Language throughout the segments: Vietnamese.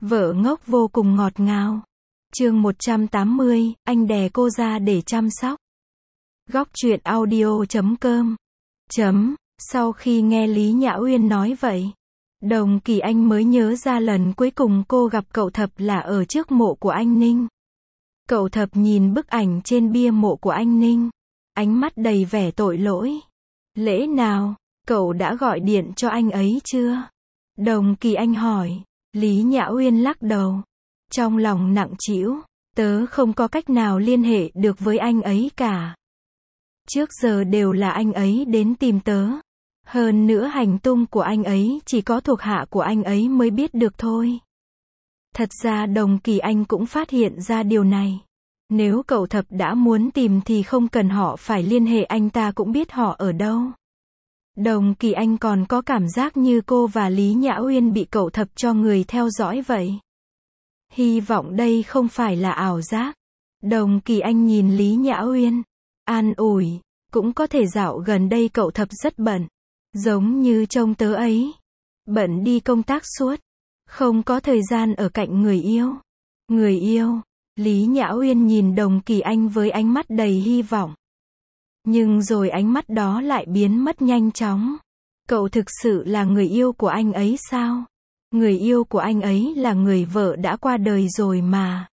Vợ ngốc vô cùng ngọt ngào. Chương 180, anh đè cô ra để chăm sóc. Góc truyện audio.com. Sau khi nghe Lý Nhã Uyên nói vậy, Đồng Kỳ Anh mới nhớ ra lần cuối cùng cô gặp cậu Thập là ở trước mộ của anh Ninh. Cậu Thập nhìn bức ảnh trên bia mộ của anh Ninh, ánh mắt đầy vẻ tội lỗi. Lẽ nào, cậu đã gọi điện cho anh ấy chưa? Đồng Kỳ Anh hỏi. Lý Nhã Uyên lắc đầu. Trong lòng nặng trĩu, tớ không có cách nào liên hệ được với anh ấy cả. Trước giờ đều là anh ấy đến tìm tớ. Hơn nữa hành tung của anh ấy chỉ có thuộc hạ của anh ấy mới biết được thôi. Thật ra Đồng Kỳ Anh cũng phát hiện ra điều này. Nếu cậu Thập đã muốn tìm thì không cần họ phải liên hệ, anh ta cũng biết họ ở đâu. Đồng Kỳ Anh còn có cảm giác như cô và Lý Nhã Uyên bị cậu Thập cho người theo dõi vậy. Hy vọng đây không phải là ảo giác. Đồng Kỳ Anh nhìn Lý Nhã Uyên, an ủi, cũng có thể dạo gần đây cậu Thập rất bận. Giống như trông tớ ấy. Bận đi công tác suốt. Không có thời gian ở cạnh người yêu. Người yêu. Lý Nhã Uyên nhìn Đồng Kỳ Anh với ánh mắt đầy hy vọng. Nhưng rồi ánh mắt đó lại biến mất nhanh chóng. Cậu thực sự là người yêu của anh ấy sao? Người yêu của anh ấy là người vợ đã qua đời rồi mà.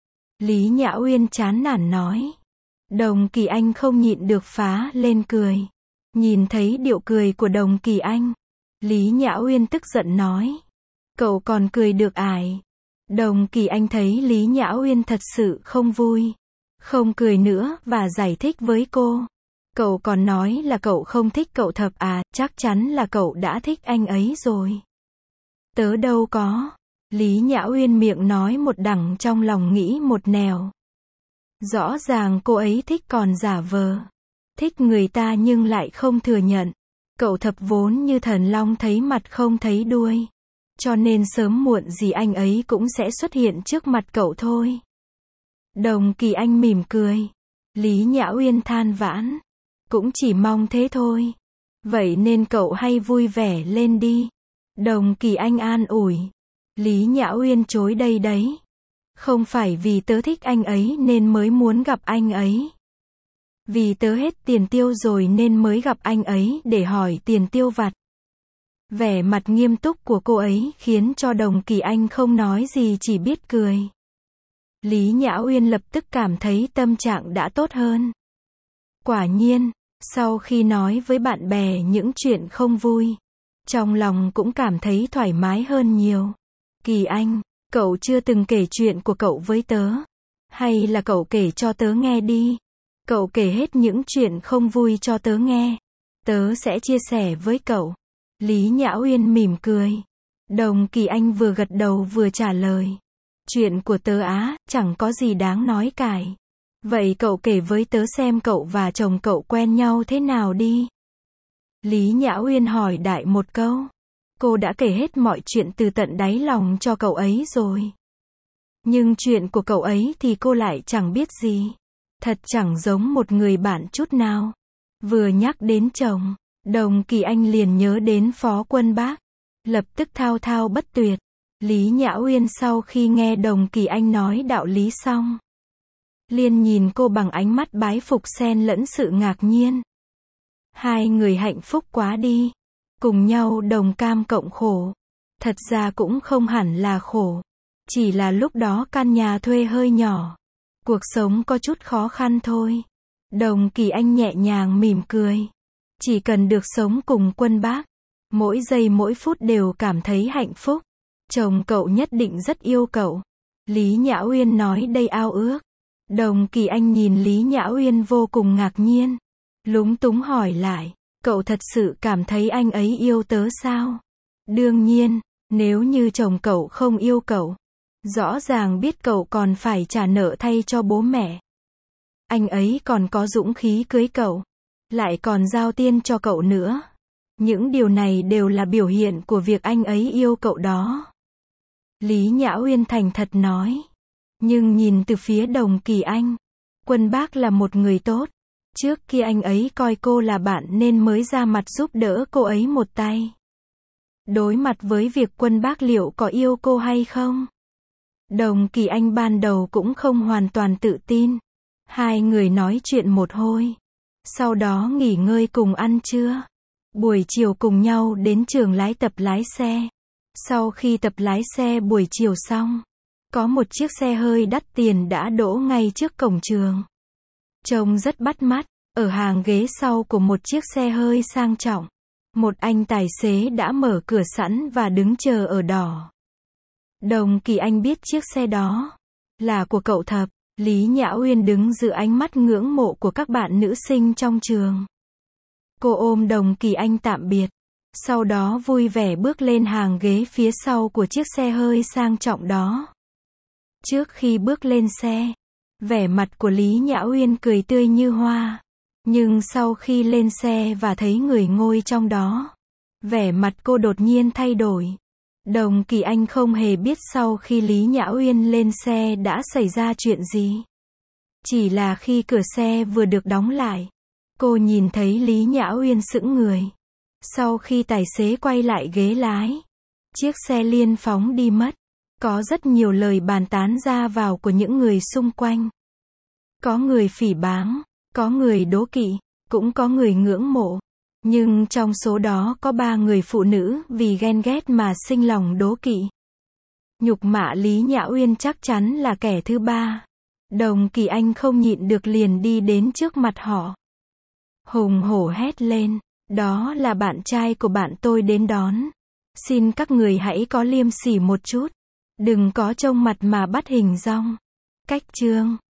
Lý Nhã Uyên chán nản nói. Đồng Kỳ Anh không nhịn được phá lên cười. Nhìn thấy điệu cười của Đồng Kỳ Anh, Lý Nhã Uyên tức giận nói. Cậu còn cười được ải. Đồng Kỳ Anh thấy Lý Nhã Uyên thật sự không vui. Không cười nữa và giải thích với cô. Cậu còn nói là cậu không thích cậu Thập à, chắc chắn là cậu đã thích anh ấy rồi. Tớ đâu có. Lý Nhã Uyên miệng nói một đằng trong lòng nghĩ một nẻo. Rõ ràng cô ấy thích còn giả vờ. Thích người ta nhưng lại không thừa nhận. Cậu Thập vốn như thần long thấy mặt không thấy đuôi. Cho nên sớm muộn gì anh ấy cũng sẽ xuất hiện trước mặt cậu thôi. Đồng Kỳ Anh mỉm cười. Lý Nhã Uyên than vãn. Cũng chỉ mong thế thôi. Vậy nên cậu hay vui vẻ lên đi. Đồng Kỳ Anh an ủi. Lý Nhã Uyên chối đây đấy. Không phải vì tớ thích anh ấy nên mới muốn gặp anh ấy. Vì tớ hết tiền tiêu rồi nên mới gặp anh ấy để hỏi tiền tiêu vặt. Vẻ mặt nghiêm túc của cô ấy khiến cho Đồng Kỳ Anh không nói gì, chỉ biết cười. Lý Nhã Uyên lập tức cảm thấy tâm trạng đã tốt hơn. Quả nhiên, sau khi nói với bạn bè những chuyện không vui, trong lòng cũng cảm thấy thoải mái hơn nhiều. Kỳ Anh, cậu chưa từng kể chuyện của cậu với tớ. Hay là cậu kể cho tớ nghe đi. Cậu kể hết những chuyện không vui cho tớ nghe. Tớ sẽ chia sẻ với cậu. Lý Nhã Uyên mỉm cười. Đồng Kỳ Anh vừa gật đầu vừa trả lời. Chuyện của tớ á, chẳng có gì đáng nói cải. Vậy cậu kể với tớ xem cậu và chồng cậu quen nhau thế nào đi. Lý Nhã Uyên hỏi đại một câu. Cô đã kể hết mọi chuyện từ tận đáy lòng cho cậu ấy rồi. Nhưng chuyện của cậu ấy thì cô lại chẳng biết gì. Thật chẳng giống một người bạn chút nào. Vừa nhắc đến chồng, Đồng Kỳ Anh liền nhớ đến Phó Quân Bác. Lập tức thao thao bất tuyệt. Lý Nhã Uyên sau khi nghe Đồng Kỳ Anh nói đạo lý xong, liền nhìn cô bằng ánh mắt bái phục xen lẫn sự ngạc nhiên. Hai người hạnh phúc quá đi. Cùng nhau đồng cam cộng khổ. Thật ra cũng không hẳn là khổ. Chỉ là lúc đó căn nhà thuê hơi nhỏ. Cuộc sống có chút khó khăn thôi. Đồng Kỳ Anh nhẹ nhàng mỉm cười. Chỉ cần được sống cùng Quân Bác, mỗi giây mỗi phút đều cảm thấy hạnh phúc. Chồng cậu nhất định rất yêu cậu. Lý Nhã Uyên nói đầy ao ước. Đồng Kỳ Anh nhìn Lý Nhã Uyên vô cùng ngạc nhiên. Lúng túng hỏi lại. Cậu thật sự cảm thấy anh ấy yêu tớ sao? Đương nhiên, nếu như chồng cậu không yêu cậu, rõ ràng biết cậu còn phải trả nợ thay cho bố mẹ. Anh ấy còn có dũng khí cưới cậu, lại còn giao tiền cho cậu nữa. Những điều này đều là biểu hiện của việc anh ấy yêu cậu đó. Lý Nhã Uyên thành thật nói. Nhưng nhìn từ phía Đồng Kỳ Anh, Quân Bác là một người tốt. Trước kia anh ấy coi cô là bạn nên mới ra mặt giúp đỡ cô ấy một tay. Đối mặt với việc Quân Bác liệu có yêu cô hay không? Đồng Kỳ Anh ban đầu cũng không hoàn toàn tự tin. Hai người nói chuyện một hồi. Sau đó nghỉ ngơi cùng ăn trưa. Buổi chiều cùng nhau đến trường tập lái xe. Sau khi tập lái xe buổi chiều xong, có một chiếc xe hơi đắt tiền đã đỗ ngay trước cổng trường. Trông rất bắt mắt, ở hàng ghế sau của một chiếc xe hơi sang trọng. Một anh tài xế đã mở cửa sẵn và đứng chờ ở đó. Đồng Kỳ Anh biết chiếc xe đó là của cậu Thập. Lý Nhã Uyên đứng giữa ánh mắt ngưỡng mộ của các bạn nữ sinh trong trường. Cô ôm Đồng Kỳ Anh tạm biệt. Sau đó vui vẻ bước lên hàng ghế phía sau của chiếc xe hơi sang trọng đó. Trước khi bước lên xe, vẻ mặt của Lý Nhã Uyên cười tươi như hoa. Nhưng sau khi lên xe và thấy người ngồi trong đó, vẻ mặt cô đột nhiên thay đổi. Đồng Kỳ Anh không hề biết sau khi Lý Nhã Uyên lên xe đã xảy ra chuyện gì. Chỉ là khi cửa xe vừa được đóng lại, cô nhìn thấy Lý Nhã Uyên sững người. Sau khi tài xế quay lại ghế lái, chiếc xe liền phóng đi mất. Có rất nhiều lời bàn tán ra vào của những người xung quanh. Có người phỉ báng, có người đố kỵ, cũng có người ngưỡng mộ. Nhưng trong số đó có 3 người phụ nữ vì ghen ghét mà sinh lòng đố kỵ. Nhục mạ Lý Nhã Uyên chắc chắn là kẻ thứ 3. Đồng Kỳ Anh không nhịn được liền đi đến trước mặt họ. Hùng hổ hét lên, đó là bạn trai của bạn tôi đến đón. Xin các người hãy có liêm sỉ một chút. Đừng có trông mặt mà bắt hình dong. Cách chương